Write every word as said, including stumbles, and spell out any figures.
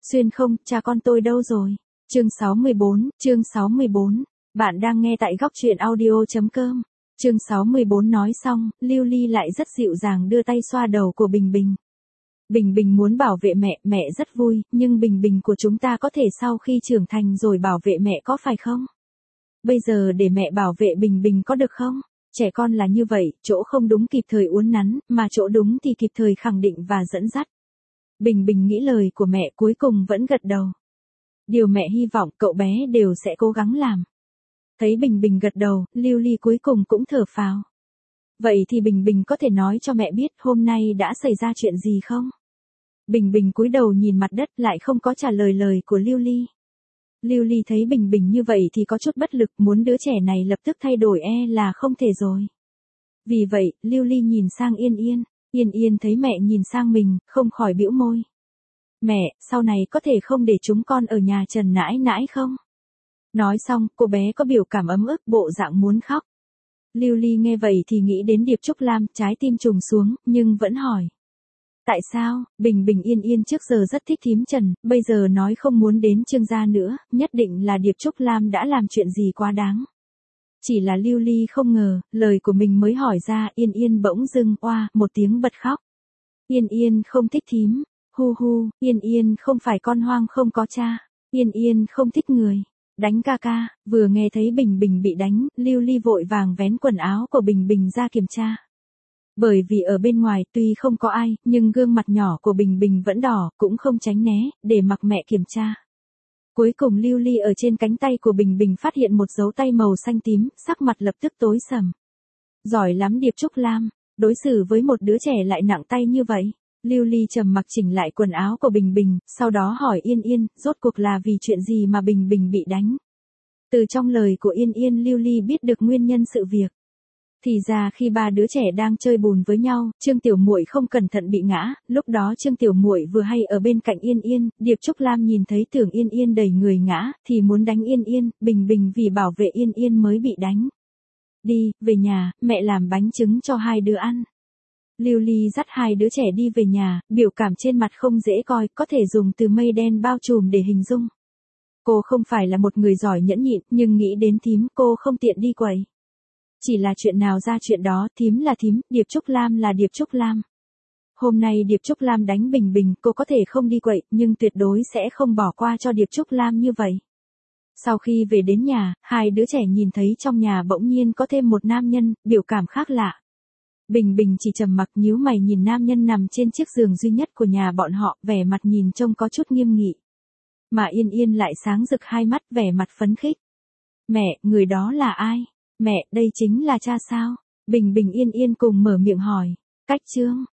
Xuyên không, cha con tôi đâu rồi? Chương sáu mươi bốn, chương sáu mươi bốn. Bạn đang nghe tại góc truyện audio chấm com. Chương sáu mươi bốn nói xong, Lưu Ly lại rất dịu dàng đưa tay xoa đầu của Bình Bình. Bình Bình muốn bảo vệ mẹ, mẹ rất vui, nhưng Bình Bình của chúng ta có thể sau khi trưởng thành rồi bảo vệ mẹ có phải không? Bây giờ để mẹ bảo vệ Bình Bình có được không? Trẻ con là như vậy, chỗ không đúng kịp thời uốn nắn, mà chỗ đúng thì kịp thời khẳng định và dẫn dắt. Bình Bình nghĩ lời của mẹ cuối cùng vẫn gật đầu. Điều mẹ hy vọng cậu bé đều sẽ cố gắng làm. Thấy Bình Bình gật đầu, Lưu Ly cuối cùng cũng thở phào. Vậy thì Bình Bình có thể nói cho mẹ biết hôm nay đã xảy ra chuyện gì không? Bình Bình cúi đầu nhìn mặt đất lại không có trả lời lời của Lưu Ly. Lưu Ly thấy Bình Bình như vậy thì có chút bất lực, muốn đứa trẻ này lập tức thay đổi e là không thể rồi. Vì vậy, Lưu Ly nhìn sang Yên Yên. Yên Yên thấy mẹ nhìn sang mình, không khỏi bĩu môi. Mẹ, sau này có thể không để chúng con ở nhà Trần nãi nãi không? Nói xong, cô bé có biểu cảm ấm ức, bộ dạng muốn khóc. Lưu Ly nghe vậy thì nghĩ đến Điệp Trúc Lam, trái tim trùng xuống, nhưng vẫn hỏi. Tại sao? Bình Bình Yên Yên trước giờ rất thích thím Trần, bây giờ nói không muốn đến Trương gia nữa, nhất định là Điệp Trúc Lam đã làm chuyện gì quá đáng. Chỉ là Lưu Ly không ngờ, lời của mình mới hỏi ra, Yên Yên bỗng dưng oa một tiếng bật khóc. Yên Yên không thích thím, hu hu, Yên Yên không phải con hoang không có cha, Yên Yên không thích người, đánh ca ca. Vừa nghe thấy Bình Bình bị đánh, Lưu Ly vội vàng vén quần áo của Bình Bình ra kiểm tra. Bởi vì ở bên ngoài tuy không có ai, nhưng gương mặt nhỏ của Bình Bình vẫn đỏ, cũng không tránh né, để mặc mẹ kiểm tra. Cuối cùng Lưu Ly ở trên cánh tay của Bình Bình phát hiện một dấu tay màu xanh tím, sắc mặt lập tức tối sầm. Giỏi lắm Điệp Trúc Lam, đối xử với một đứa trẻ lại nặng tay như vậy. Lưu Ly trầm mặc chỉnh lại quần áo của Bình Bình, sau đó hỏi Yên Yên, rốt cuộc là vì chuyện gì mà Bình Bình bị đánh. Từ trong lời của Yên Yên Lưu Ly biết được nguyên nhân sự việc. Thì ra khi ba đứa trẻ đang chơi bùn với nhau, Trương Tiểu Muội không cẩn thận bị ngã, lúc đó Trương Tiểu Muội vừa hay ở bên cạnh Yên Yên, Điệp Trúc Lam nhìn thấy tưởng Yên Yên đẩy người ngã, thì muốn đánh Yên Yên, Bình Bình vì bảo vệ Yên Yên mới bị đánh. Đi, về nhà, mẹ làm bánh trứng cho hai đứa ăn. Lưu Ly dắt hai đứa trẻ đi về nhà, biểu cảm trên mặt không dễ coi, có thể dùng từ mây đen bao trùm để hình dung. Cô không phải là một người giỏi nhẫn nhịn, nhưng nghĩ đến thím cô không tiện đi quậy. Chỉ là chuyện nào ra chuyện đó, thím là thím, Điệp Trúc Lam là Điệp Trúc Lam. Hôm nay Điệp Trúc Lam đánh Bình Bình, cô có thể không đi quậy, nhưng tuyệt đối sẽ không bỏ qua cho Điệp Trúc Lam như vậy. Sau khi về đến nhà, hai đứa trẻ nhìn thấy trong nhà bỗng nhiên có thêm một nam nhân, biểu cảm khác lạ. Bình Bình chỉ trầm mặc nhíu mày nhìn nam nhân nằm trên chiếc giường duy nhất của nhà bọn họ, vẻ mặt nhìn trông có chút nghiêm nghị. Mà Yên Yên lại sáng rực hai mắt, vẻ mặt phấn khích. Mẹ, người đó là ai? Mẹ, đây chính là cha sao? Bình Bình Yên Yên cùng mở miệng hỏi. Cách Trương,